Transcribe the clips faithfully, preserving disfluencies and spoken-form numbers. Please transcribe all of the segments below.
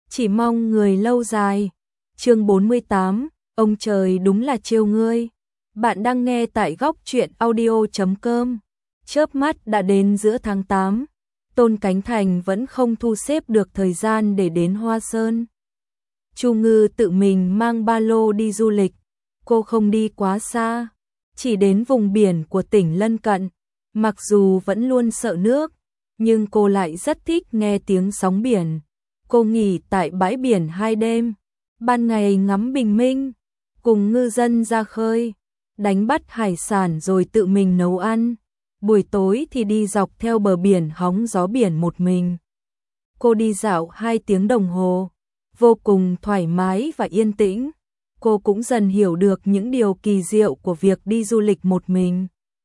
chỉ mong người lâu dài. Chương bốn mươi tám, ông trời đúng là trêu ngươi. Bạn đang nghe tại góc truyện audio chấm com. Chớp mắt đã đến giữa tháng tám, Tôn Cánh Thành vẫn không thu xếp được thời gian để đến Hoa Sơn. Chu Ngư tự mình mang ba lô đi du lịch, cô không đi quá xa, chỉ đến vùng biển của tỉnh lân cận. Mặc dù vẫn luôn sợ nước, nhưng cô lại rất thích nghe tiếng sóng biển. Cô nghỉ tại bãi biển hai đêm, ban ngày ngắm bình minh, cùng ngư dân ra khơi, đánh bắt hải sản rồi tự mình nấu ăn. Buổi tối thì đi dọc theo bờ biển hóng gió biển một mình. Cô đi dạo hai tiếng đồng hồ, vô cùng thoải mái và yên tĩnh. Cô cũng dần hiểu được những điều kỳ diệu của việc đi du lịch một mình.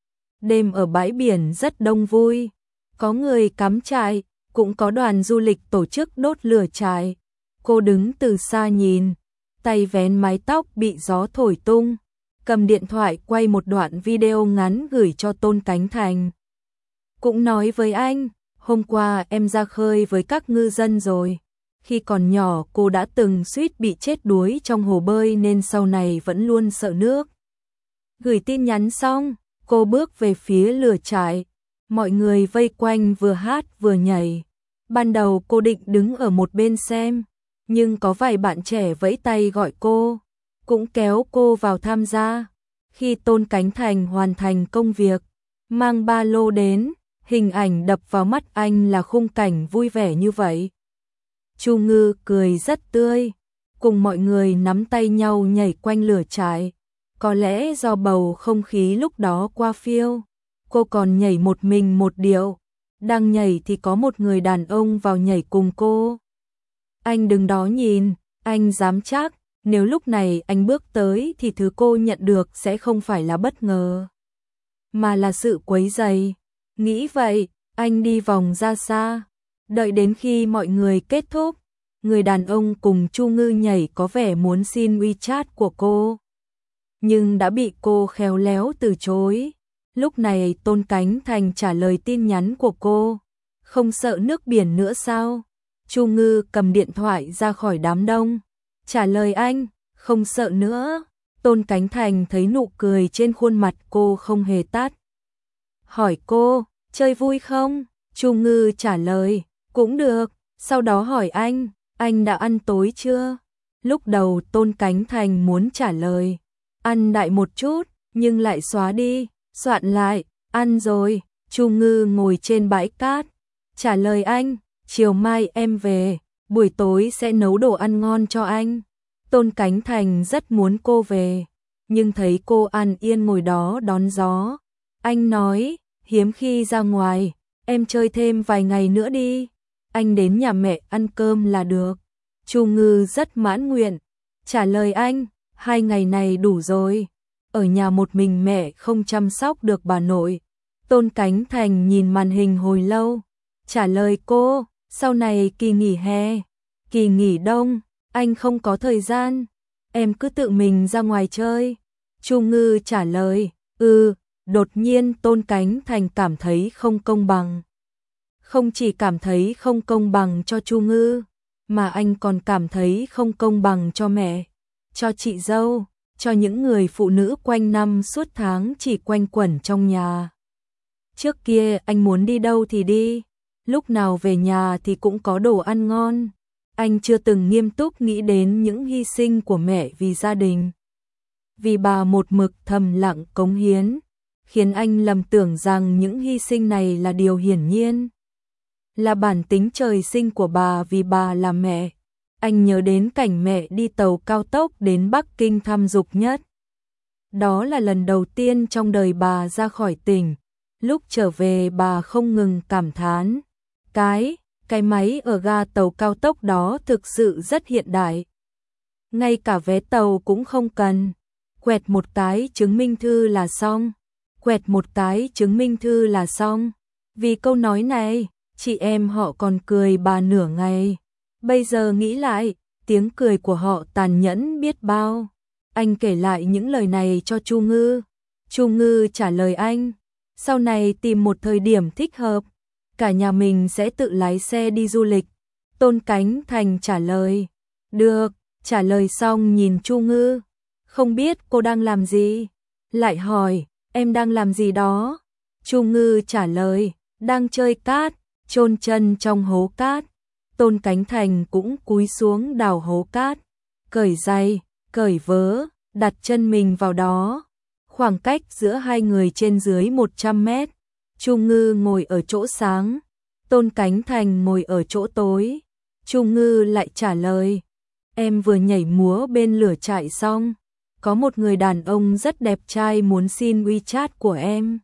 Đêm ở bãi biển rất đông vui, có người cắm trại, cũng có đoàn du lịch tổ chức đốt lửa trại. Cô đứng từ xa nhìn, tay vén mái tóc bị gió thổi tung, cầm điện thoại quay một đoạn video ngắn gửi cho Tôn Cánh Thành. Cũng nói với anh, hôm qua em ra khơi với các ngư dân rồi. Khi còn nhỏ cô đã từng suýt bị chết đuối trong hồ bơi nên sau này vẫn luôn sợ nước. Gửi tin nhắn xong, cô bước về phía lửa trại. Mọi người vây quanh vừa hát vừa nhảy. Ban đầu cô định đứng ở một bên xem, nhưng có vài bạn trẻ vẫy tay gọi cô, cũng kéo cô vào tham gia. Khi Tôn Cánh Thành hoàn thành công việc, mang ba lô đến, hình ảnh đập vào mắt anh là khung cảnh vui vẻ như vậy. Chu Ngư cười rất tươi, cùng mọi người nắm tay nhau nhảy quanh lửa trại. Có lẽ do bầu không khí lúc đó qua phiêu, cô còn nhảy một mình một điệu. Đang nhảy thì có một người đàn ông vào nhảy cùng cô. Anh đứng đó nhìn, anh dám chắc, nếu lúc này anh bước tới thì thứ cô nhận được sẽ không phải là bất ngờ, mà là sự quấy rầy. Nghĩ vậy, anh đi vòng ra xa. Đợi đến khi mọi người kết thúc, người đàn ông cùng Chu Ngư nhảy có vẻ muốn xin WeChat của cô, nhưng đã bị cô khéo léo từ chối. Lúc này Tôn Cánh Thành trả lời tin nhắn của cô. Không sợ nước biển nữa sao? Chu Ngư cầm điện thoại ra khỏi đám đông, trả lời anh, không sợ nữa. Tôn Cánh Thành thấy nụ cười trên khuôn mặt cô không hề tắt, hỏi cô, chơi vui không? Chu Ngư trả lời, cũng được. Sau đó hỏi anh, anh đã ăn tối chưa? Lúc đầu Tôn Cánh Thành muốn trả lời, ăn đại một chút, nhưng lại xóa đi, soạn lại, ăn rồi. Chu Ngư ngồi trên bãi cát, trả lời anh, chiều mai em về, buổi tối sẽ nấu đồ ăn ngon cho anh. Tôn Cánh Thành rất muốn cô về, nhưng thấy cô an yên ngồi đó đón gió. Anh nói, hiếm khi ra ngoài, em chơi thêm vài ngày nữa đi. Anh đến nhà mẹ ăn cơm là được. Chu Ngư rất mãn nguyện, trả lời anh, hai ngày này đủ rồi. Ở nhà một mình mẹ không chăm sóc được bà nội. Tôn Cánh Thành nhìn màn hình hồi lâu, trả lời cô, sau này kỳ nghỉ hè, kỳ nghỉ đông, anh không có thời gian, em cứ tự mình ra ngoài chơi. Chu Ngư trả lời, ừ. Đột nhiên Tôn Cánh Thành cảm thấy không công bằng. Không chỉ cảm thấy không công bằng cho Chu Ngư, mà anh còn cảm thấy không công bằng cho mẹ, cho chị dâu, cho những người phụ nữ quanh năm suốt tháng chỉ quanh quẩn trong nhà. Trước kia anh muốn đi đâu thì đi, lúc nào về nhà thì cũng có đồ ăn ngon. Anh chưa từng nghiêm túc nghĩ đến những hy sinh của mẹ vì gia đình, vì bà một mực thầm lặng cống hiến, khiến anh lầm tưởng rằng những hy sinh này là điều hiển nhiên, là bản tính trời sinh của bà vì bà là mẹ. Anh nhớ đến cảnh mẹ đi tàu cao tốc đến Bắc Kinh thăm Dục Nhất. Đó là lần đầu tiên trong đời bà ra khỏi tỉnh. Lúc trở về bà không ngừng cảm thán, cái, cái máy ở ga tàu cao tốc đó thực sự rất hiện đại. Ngay cả vé tàu cũng không cần, quẹt một cái chứng minh thư là xong. Quẹt một cái chứng minh thư là xong. Vì câu nói này, chị em họ còn cười bà nửa ngày. Bây giờ nghĩ lại, tiếng cười của họ tàn nhẫn biết bao. Anh kể lại những lời này cho Chu Ngư. Chu Ngư trả lời anh, sau này tìm một thời điểm thích hợp, cả nhà mình sẽ tự lái xe đi du lịch. Tôn Cánh Thành trả lời. Được, trả lời xong nhìn Chu Ngư. Không biết cô đang làm gì? Lại hỏi, em đang làm gì đó? Chu Ngư trả lời, đang chơi cát, chôn chân trong hố cát. Tôn Cánh Thành cũng cúi xuống đào hố cát, cởi giày, cởi vớ, đặt chân mình vào đó. Khoảng cách giữa hai người trên dưới một trăm mét. Chu Ngư ngồi ở chỗ sáng, Tôn Cánh Thành ngồi ở chỗ tối. Chu Ngư lại trả lời, em vừa nhảy múa bên lửa trại xong, có một người đàn ông rất đẹp trai muốn xin WeChat của em.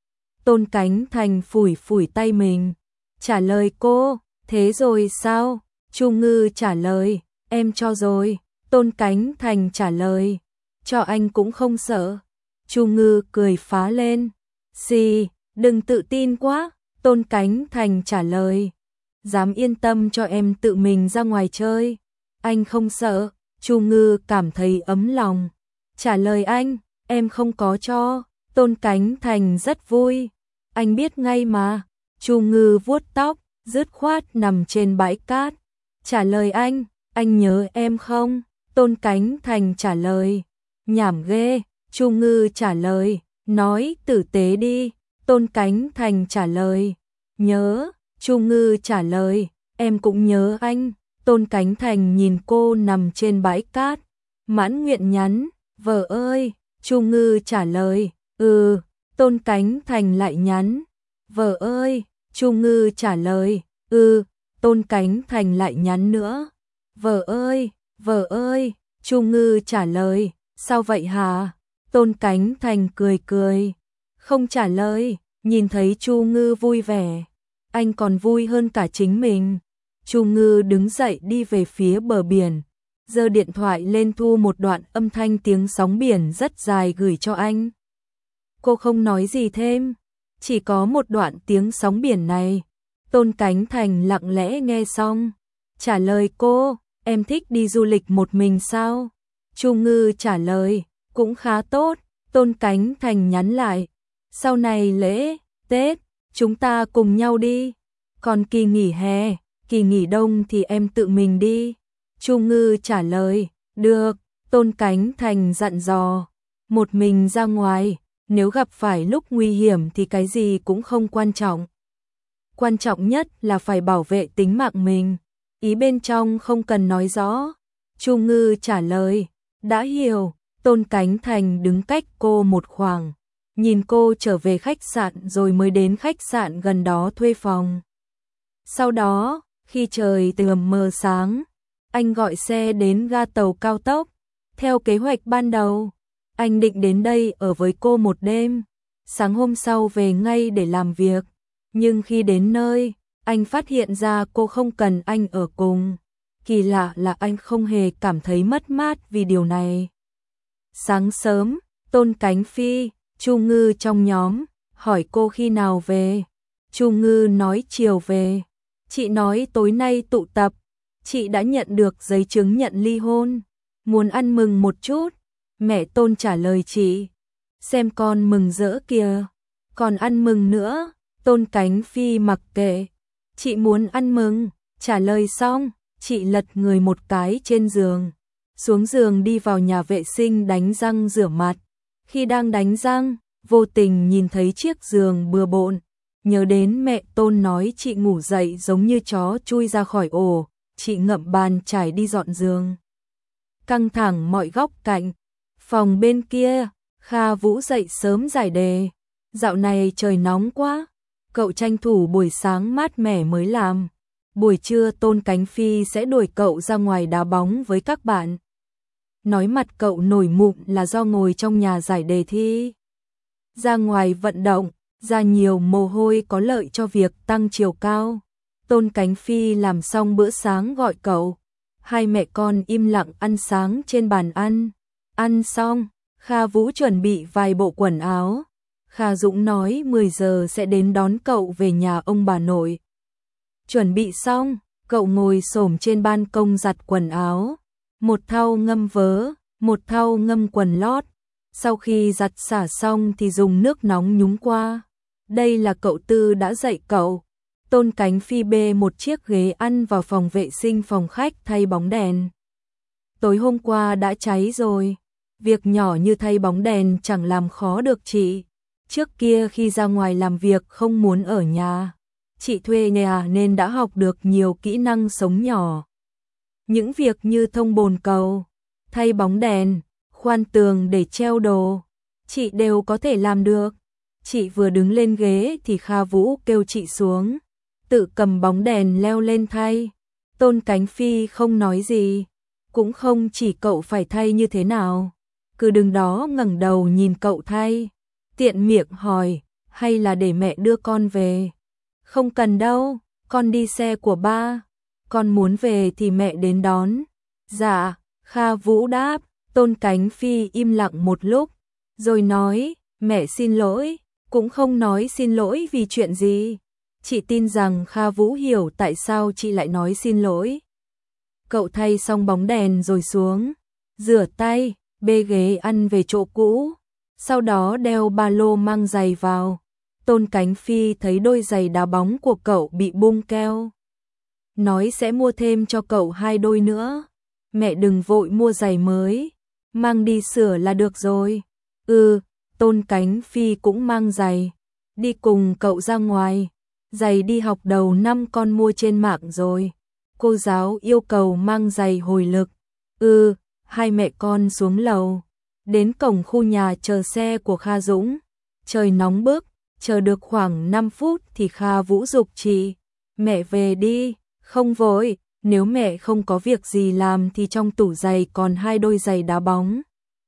Tôn Cánh Thành phủi phủi tay mình, trả lời cô, thế rồi sao? Chu Ngư trả lời, em cho rồi. Tôn Cánh Thành trả lời, cho anh cũng không sợ. Chu Ngư cười phá lên, xì, đừng tự tin quá. Tôn Cánh Thành trả lời, dám yên tâm cho em tự mình ra ngoài chơi, anh không sợ. Chu Ngư cảm thấy ấm lòng, trả lời anh, em không có cho. Tôn Cánh Thành rất vui, anh biết ngay mà. Chu Ngư vuốt tóc, dứt khoát nằm trên bãi cát, trả lời anh, anh nhớ em không? Tôn Cánh Thành trả lời, nhảm ghê. Chu Ngư trả lời, nói tử tế đi. Tôn Cánh Thành trả lời, nhớ. Chu Ngư trả lời, em cũng nhớ anh. Tôn Cánh Thành nhìn cô nằm trên bãi cát, mãn nguyện nhắn, vợ ơi. Chu Ngư trả lời, ừ. Tôn Cánh Thành lại nhắn, vợ ơi. Chu Ngư trả lời, ừ. Tôn Cánh Thành lại nhắn nữa, vợ ơi, vợ ơi. Chu Ngư trả lời, sao vậy hả? Tôn Cánh Thành cười cười, không trả lời. Nhìn thấy Chu Ngư vui vẻ, anh còn vui hơn cả chính mình. Chu Ngư đứng dậy đi về phía bờ biển, giơ điện thoại lên thu một đoạn âm thanh tiếng sóng biển rất dài gửi cho anh. Cô không nói gì thêm, chỉ có một đoạn tiếng sóng biển này. Tôn Cánh Thành lặng lẽ nghe xong, trả lời cô, em thích đi du lịch một mình sao? Chu Ngư trả lời, cũng khá tốt. Tôn Cánh Thành nhắn lại, sau này lễ Tết chúng ta cùng nhau đi, còn kỳ nghỉ hè, kỳ nghỉ đông thì em tự mình đi. Chu Ngư trả lời, được. Tôn Cánh Thành dặn dò, một mình ra ngoài, nếu gặp phải lúc nguy hiểm thì cái gì cũng không quan trọng, quan trọng nhất là phải bảo vệ tính mạng mình. Ý bên trong không cần nói rõ. Chu Ngư trả lời, đã hiểu. Tôn Cánh Thành đứng cách cô một khoảng, nhìn cô trở về khách sạn rồi mới đến khách sạn gần đó thuê phòng. Sau đó, khi trời tầm mờ sáng, anh gọi xe đến ga tàu cao tốc. Theo kế hoạch ban đầu, anh định đến đây ở với cô một đêm, sáng hôm sau về ngay để làm việc. Nhưng khi đến nơi, anh phát hiện ra cô không cần anh ở cùng. Kỳ lạ là anh không hề cảm thấy mất mát vì điều này. Sáng sớm, Tôn Cánh Phi, Chu Ngư trong nhóm, hỏi cô khi nào về. Chu Ngư nói chiều về. Chị nói tối nay tụ tập, chị đã nhận được giấy chứng nhận ly hôn, muốn ăn mừng một chút. Mẹ Tôn trả lời chị, xem con mừng rỡ kìa, còn ăn mừng nữa. Tôn Cánh Phi mặc kệ, chị muốn ăn mừng. Trả lời xong, chị lật người một cái trên giường, xuống giường đi vào nhà vệ sinh đánh răng rửa mặt. Khi đang đánh răng, vô tình nhìn thấy chiếc giường bừa bộn, nhớ đến mẹ Tôn nói chị ngủ dậy giống như chó chui ra khỏi ổ. Chị ngậm bàn chải đi dọn giường, căng thẳng mọi góc cạnh. Phòng bên kia, Kha Vũ dậy sớm giải đề, dạo này trời nóng quá, cậu tranh thủ buổi sáng mát mẻ mới làm. Buổi trưa Tôn Cánh Phi sẽ đuổi cậu ra ngoài đá bóng với các bạn. Nói mặt cậu nổi mụn là do ngồi trong nhà giải đề thi. Ra ngoài vận động, ra nhiều mồ hôi có lợi cho việc tăng chiều cao. Tôn Cánh Phi làm xong bữa sáng gọi cậu. Hai mẹ con im lặng ăn sáng trên bàn ăn. Ăn xong, Kha Vũ chuẩn bị vài bộ quần áo. Kha Dũng nói mười giờ sẽ đến đón cậu về nhà ông bà nội. Chuẩn bị xong, cậu ngồi xổm trên ban công giặt quần áo. Một thau ngâm vớ, một thau ngâm quần lót. Sau khi giặt xả xong thì dùng nước nóng nhúng qua. Đây là cậu Tư đã dạy cậu. Tôn Cánh Phi bê một chiếc ghế ăn vào phòng vệ sinh phòng khách thay bóng đèn. Tối hôm qua đã cháy rồi, việc nhỏ như thay bóng đèn chẳng làm khó được chị. Trước kia khi ra ngoài làm việc không muốn ở nhà, chị thuê nhà nên đã học được nhiều kỹ năng sống nhỏ. Những việc như thông bồn cầu, thay bóng đèn, khoan tường để treo đồ, chị đều có thể làm được. Chị vừa đứng lên ghế thì Kha Vũ kêu chị xuống, tự cầm bóng đèn leo lên thay. Tôn Cánh Phi không nói gì, cũng không chỉ cậu phải thay như thế nào, cứ đứng đó ngẩng đầu nhìn cậu thay, tiện miệng hỏi, hay là để mẹ đưa con về? Không cần đâu, con đi xe của ba, con muốn về thì mẹ đến đón. Dạ, Kha Vũ đáp. Tôn Cánh Phi im lặng một lúc, rồi nói, mẹ xin lỗi, cũng không nói xin lỗi vì chuyện gì. Chị tin rằng Kha Vũ hiểu tại sao chị lại nói xin lỗi. Cậu thay xong bóng đèn rồi xuống, rửa tay, bê ghế ăn về chỗ cũ, sau đó đeo ba lô mang giày vào. Tôn Cánh Phi thấy đôi giày đá bóng của cậu bị bung keo, nói sẽ mua thêm cho cậu hai đôi nữa. Mẹ đừng vội mua giày mới, mang đi sửa là được rồi. Ừ, Tôn Cánh Phi cũng mang giày, đi cùng cậu ra ngoài. Giày đi học đầu năm con mua trên mạng rồi, cô giáo yêu cầu mang giày hồi lực. Ừ, hai mẹ con xuống lầu, đến cổng khu nhà chờ xe của Kha Dũng. Trời nóng bức, chờ được khoảng năm phút thì Kha Vũ giục chị, mẹ về đi, không vội, nếu mẹ không có việc gì làm thì trong tủ giày còn hai đôi giày đá bóng.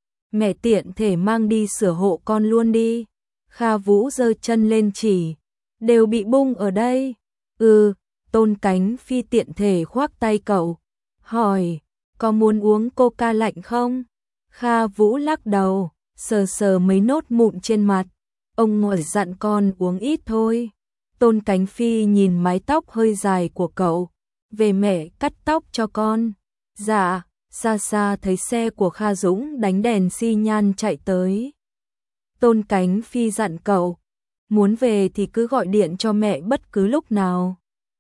Mẹ tiện thể mang đi sửa hộ con luôn đi. Kha Vũ giơ chân lên chỉ, đều bị bung ở đây. Ừ, Tôn Cánh Phi tiện thể khoác tay cậu, hỏi, có muốn uống coca lạnh không? Kha Vũ lắc đầu, sờ sờ mấy nốt mụn trên mặt. Ông ngồi dặn con uống ít thôi. Tôn Cánh Phi nhìn mái tóc hơi dài của cậu, về mẹ cắt tóc cho con. Dạ. Xa xa thấy xe của Kha Dũng đánh đèn xi nhan chạy tới. Tôn Cánh Phi dặn cậu, muốn về thì cứ gọi điện cho mẹ bất cứ lúc nào.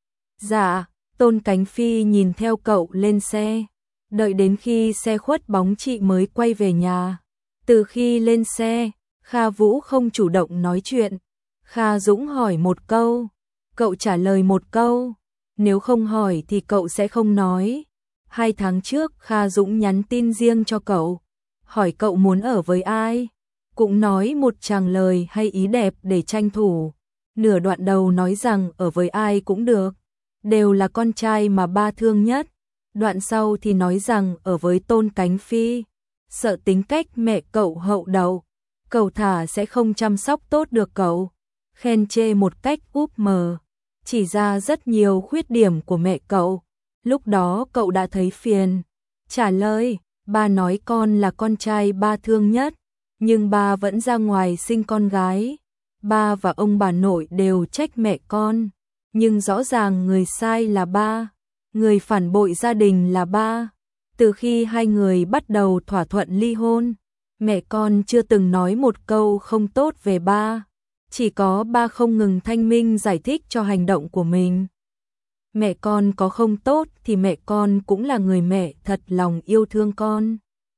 Dạ, Tôn Cánh Phi nhìn theo cậu lên xe, đợi đến khi xe khuất bóng chị mới quay về nhà. Từ khi lên xe, Kha Vũ không chủ động nói chuyện. Kha Dũng hỏi một câu, cậu trả lời một câu, nếu không hỏi thì cậu sẽ không nói. Hai tháng trước Kha Dũng nhắn tin riêng cho cậu, hỏi cậu muốn ở với ai, cũng nói một tràng lời hay ý đẹp để tranh thủ. Nửa đoạn đầu nói rằng ở với ai cũng được, đều là con trai mà ba thương nhất. Đoạn sau thì nói rằng ở với Tôn Cánh Phi, sợ tính cách mẹ cậu hậu đậu, cậu thả sẽ không chăm sóc tốt được cậu. Khen chê một cách úp mờ, chỉ ra rất nhiều khuyết điểm của mẹ cậu. Lúc đó cậu đã thấy phiền, trả lời, ba nói con là con trai ba thương nhất, nhưng ba vẫn ra ngoài sinh con gái. Ba và ông bà nội đều trách mẹ con, nhưng rõ ràng người sai là ba, người phản bội gia đình là ba. Từ khi hai người bắt đầu thỏa thuận ly hôn, mẹ con chưa từng nói một câu không tốt về ba, chỉ có ba không ngừng thanh minh giải thích cho hành động của mình. Mẹ con có không tốt thì mẹ con cũng là người mẹ thật lòng yêu thương con.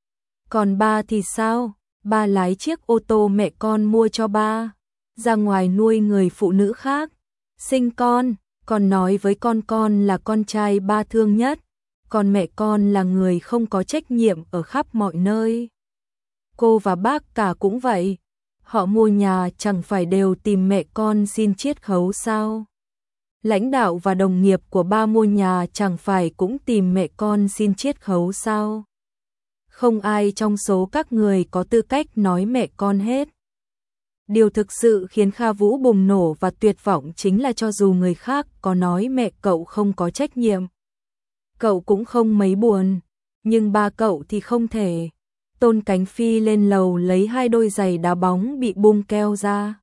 Còn ba thì sao? Ba lái chiếc ô tô mẹ con mua cho ba, ra ngoài nuôi người phụ nữ khác, sinh con, còn nói với con con là con trai ba thương nhất, còn mẹ con là người không có trách nhiệm ở khắp mọi nơi. Cô và bác cả cũng vậy, họ mua nhà chẳng phải đều tìm mẹ con xin chiết khấu sao? Lãnh đạo và đồng nghiệp của ba mua nhà chẳng phải cũng tìm mẹ con xin chiết khấu sao? Không ai trong số các người có tư cách nói mẹ con hết. Điều thực sự khiến Kha Vũ bùng nổ và tuyệt vọng chính là cho dù người khác có nói mẹ cậu không có trách nhiệm, cậu cũng không mấy buồn, nhưng ba cậu thì không thể. Tôn Cánh Phi lên lầu lấy hai đôi giày đá bóng bị bung keo ra,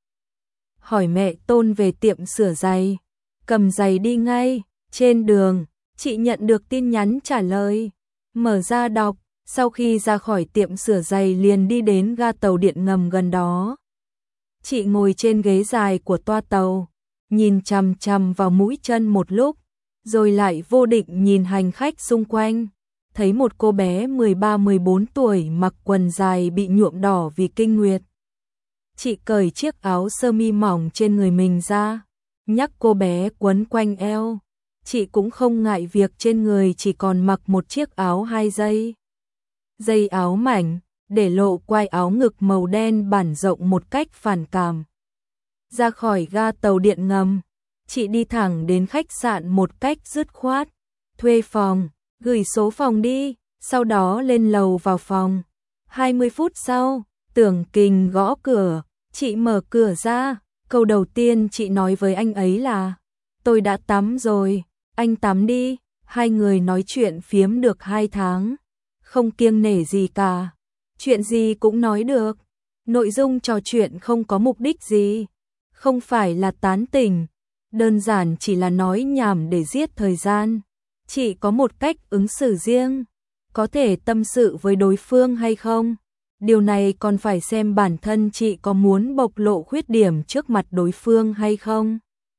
hỏi mẹ Tôn về tiệm sửa giày, cầm giày đi ngay. Trên đường, chị nhận được tin nhắn trả lời, mở ra đọc, sau khi ra khỏi tiệm sửa giày liền đi đến ga tàu điện ngầm gần đó. Chị ngồi trên ghế dài của toa tàu, nhìn chằm chằm vào mũi chân một lúc, rồi lại vô định nhìn hành khách xung quanh. Thấy một cô bé mười ba mười bốn tuổi mặc quần dài bị nhuộm đỏ vì kinh nguyệt. Chị cởi chiếc áo sơ mi mỏng trên người mình ra, nhắc cô bé quấn quanh eo. Chị cũng không ngại việc trên người chỉ còn mặc một chiếc áo hai dây. Dây áo mảnh, để lộ quai áo ngực màu đen bản rộng một cách phản cảm. Ra khỏi ga tàu điện ngầm, chị đi thẳng đến khách sạn một cách dứt khoát. Thuê phòng, gửi số phòng đi, sau đó lên lầu vào phòng. hai mươi phút sau, Tưởng Kình gõ cửa, chị mở cửa ra. Câu đầu tiên chị nói với anh ấy là: tôi đã tắm rồi, anh tắm đi. Hai người nói chuyện phiếm được hai tháng, không kiêng nể gì cả, chuyện gì cũng nói được. Nội dung trò chuyện không có mục đích gì, không phải là tán tỉnh, đơn giản chỉ là nói nhảm để giết thời gian. Chị có một cách ứng xử riêng, có thể tâm sự với đối phương hay không, điều này còn phải xem bản thân chị có muốn bộc lộ khuyết điểm trước mặt đối phương hay không.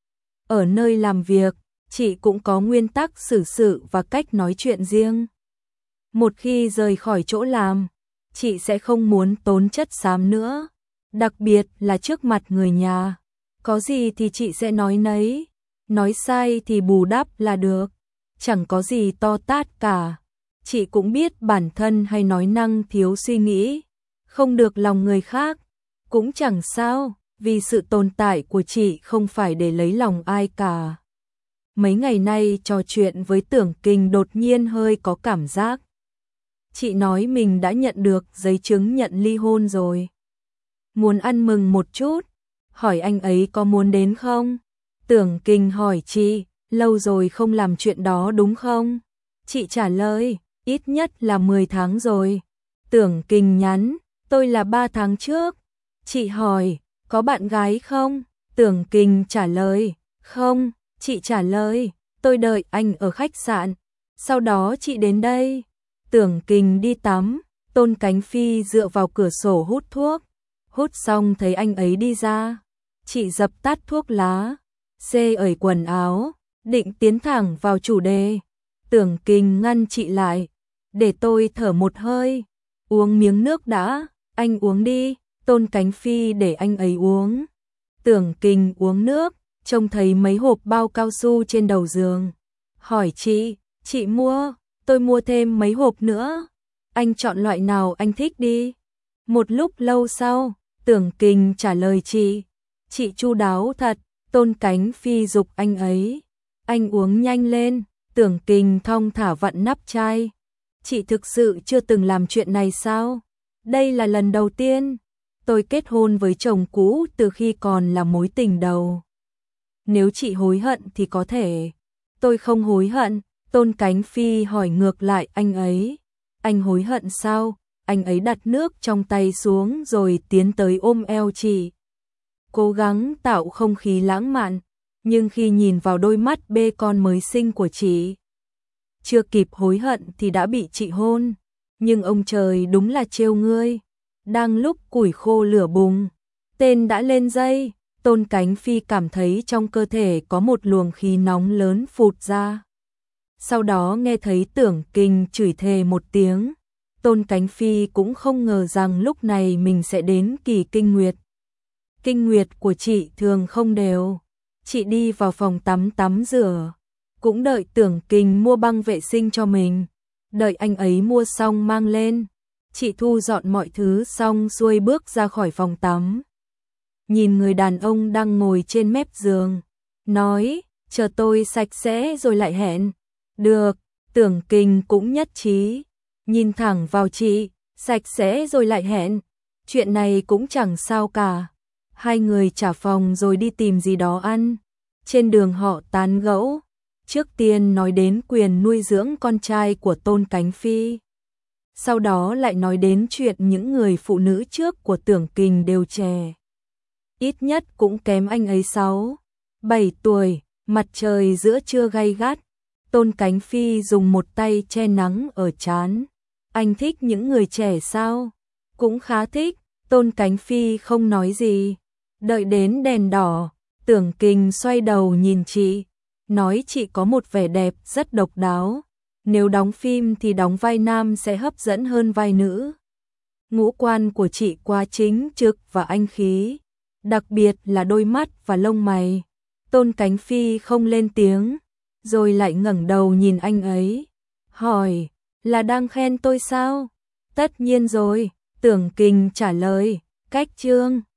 Ở nơi làm việc, chị cũng có nguyên tắc xử sự và cách nói chuyện riêng. Một khi rời khỏi chỗ làm, chị sẽ không muốn tốn chất xám nữa, đặc biệt là trước mặt người nhà. Có gì thì chị sẽ nói nấy, nói sai thì bù đắp là được, chẳng có gì to tát cả. Chị cũng biết bản thân hay nói năng thiếu suy nghĩ, không được lòng người khác, cũng chẳng sao, vì sự tồn tại của chị không phải để lấy lòng ai cả. Mấy ngày nay trò chuyện với Tưởng Kình đột nhiên hơi có cảm giác. Chị nói mình đã nhận được giấy chứng nhận ly hôn rồi. Muốn ăn mừng một chút, hỏi anh ấy có muốn đến không? Tưởng Kình hỏi chị, lâu rồi không làm chuyện đó đúng không? Chị trả lời, ít nhất là mười tháng rồi. Tưởng Kình nhắn, tôi là ba tháng trước. Chị hỏi, có bạn gái không? Tưởng Kình trả lời, không. Chị trả lời, tôi đợi anh ở khách sạn, sau đó chị đến đây. Tưởng Kình đi tắm, Tôn Cánh Phi dựa vào cửa sổ hút thuốc. Hút xong thấy anh ấy đi ra, chị dập tắt thuốc lá, xê ởi quần áo, định tiến thẳng vào chủ đề. Tưởng Kình ngăn chị lại, để tôi thở một hơi, uống miếng nước đã, anh uống đi. Tôn Cánh Phi để anh ấy uống. Tưởng Kình uống nước, trông thấy mấy hộp bao cao su trên đầu giường. Hỏi chị, chị mua, tôi mua thêm mấy hộp nữa. Anh chọn loại nào anh thích đi. Một lúc lâu sau, Tưởng Kình trả lời chị. Chị chu đáo thật. Tôn Cánh Phi giục anh ấy, anh uống nhanh lên. Tưởng Kình thong thả vặn nắp chai. Chị thực sự chưa từng làm chuyện này sao? Đây là lần đầu tiên. Tôi kết hôn với chồng cũ từ khi còn là mối tình đầu. Nếu chị hối hận thì có thể. Tôi không hối hận. Tôn Cánh Phi hỏi ngược lại anh ấy. Anh hối hận sao? Anh ấy đặt nước trong tay xuống rồi tiến tới ôm eo chị. Cố gắng tạo không khí lãng mạn, nhưng khi nhìn vào đôi mắt bê con mới sinh của chị, chưa kịp hối hận thì đã bị chị hôn. Nhưng ông trời đúng là trêu ngươi. Đang lúc củi khô lửa bùng, tên đã lên dây. Tôn Cánh Phi cảm thấy trong cơ thể có một luồng khí nóng lớn phụt ra. Sau đó nghe thấy Tưởng Kình chửi thề một tiếng. Tôn Cánh Phi cũng không ngờ rằng lúc này mình sẽ đến kỳ kinh nguyệt. Kinh nguyệt của chị thường không đều. Chị đi vào phòng tắm tắm rửa, cũng đợi Tưởng Kình mua băng vệ sinh cho mình. Đợi anh ấy mua xong mang lên, chị thu dọn mọi thứ xong xuôi bước ra khỏi phòng tắm. Nhìn người đàn ông đang ngồi trên mép giường, nói, chờ tôi sạch sẽ rồi lại hẹn. Được, Tưởng Kình cũng nhất trí. Nhìn thẳng vào chị, sạch sẽ rồi lại hẹn. Chuyện này cũng chẳng sao cả. Hai người trả phòng rồi đi tìm gì đó ăn. Trên đường họ tán gẫu. Trước tiên nói đến quyền nuôi dưỡng con trai của Tôn Cánh Phi. Sau đó lại nói đến chuyện những người phụ nữ trước của Tưởng Kình đều trẻ. Ít nhất cũng kém anh ấy sáu, bảy tuổi. Mặt trời giữa trưa gay gắt. Tôn Cánh Phi dùng một tay che nắng ở trán. Anh thích những người trẻ sao? Cũng khá thích. Tôn Cánh Phi không nói gì. Đợi đến đèn đỏ, Tưởng Kình xoay đầu nhìn chị, nói chị có một vẻ đẹp rất độc đáo, nếu đóng phim thì đóng vai nam sẽ hấp dẫn hơn vai nữ. Ngũ quan của chị quá chính trực và anh khí, đặc biệt là đôi mắt và lông mày. Tôn Cánh Phi không lên tiếng, rồi lại ngẩng đầu nhìn anh ấy, hỏi, là đang khen tôi sao? Tất nhiên rồi, Tưởng Kình trả lời, cách chương.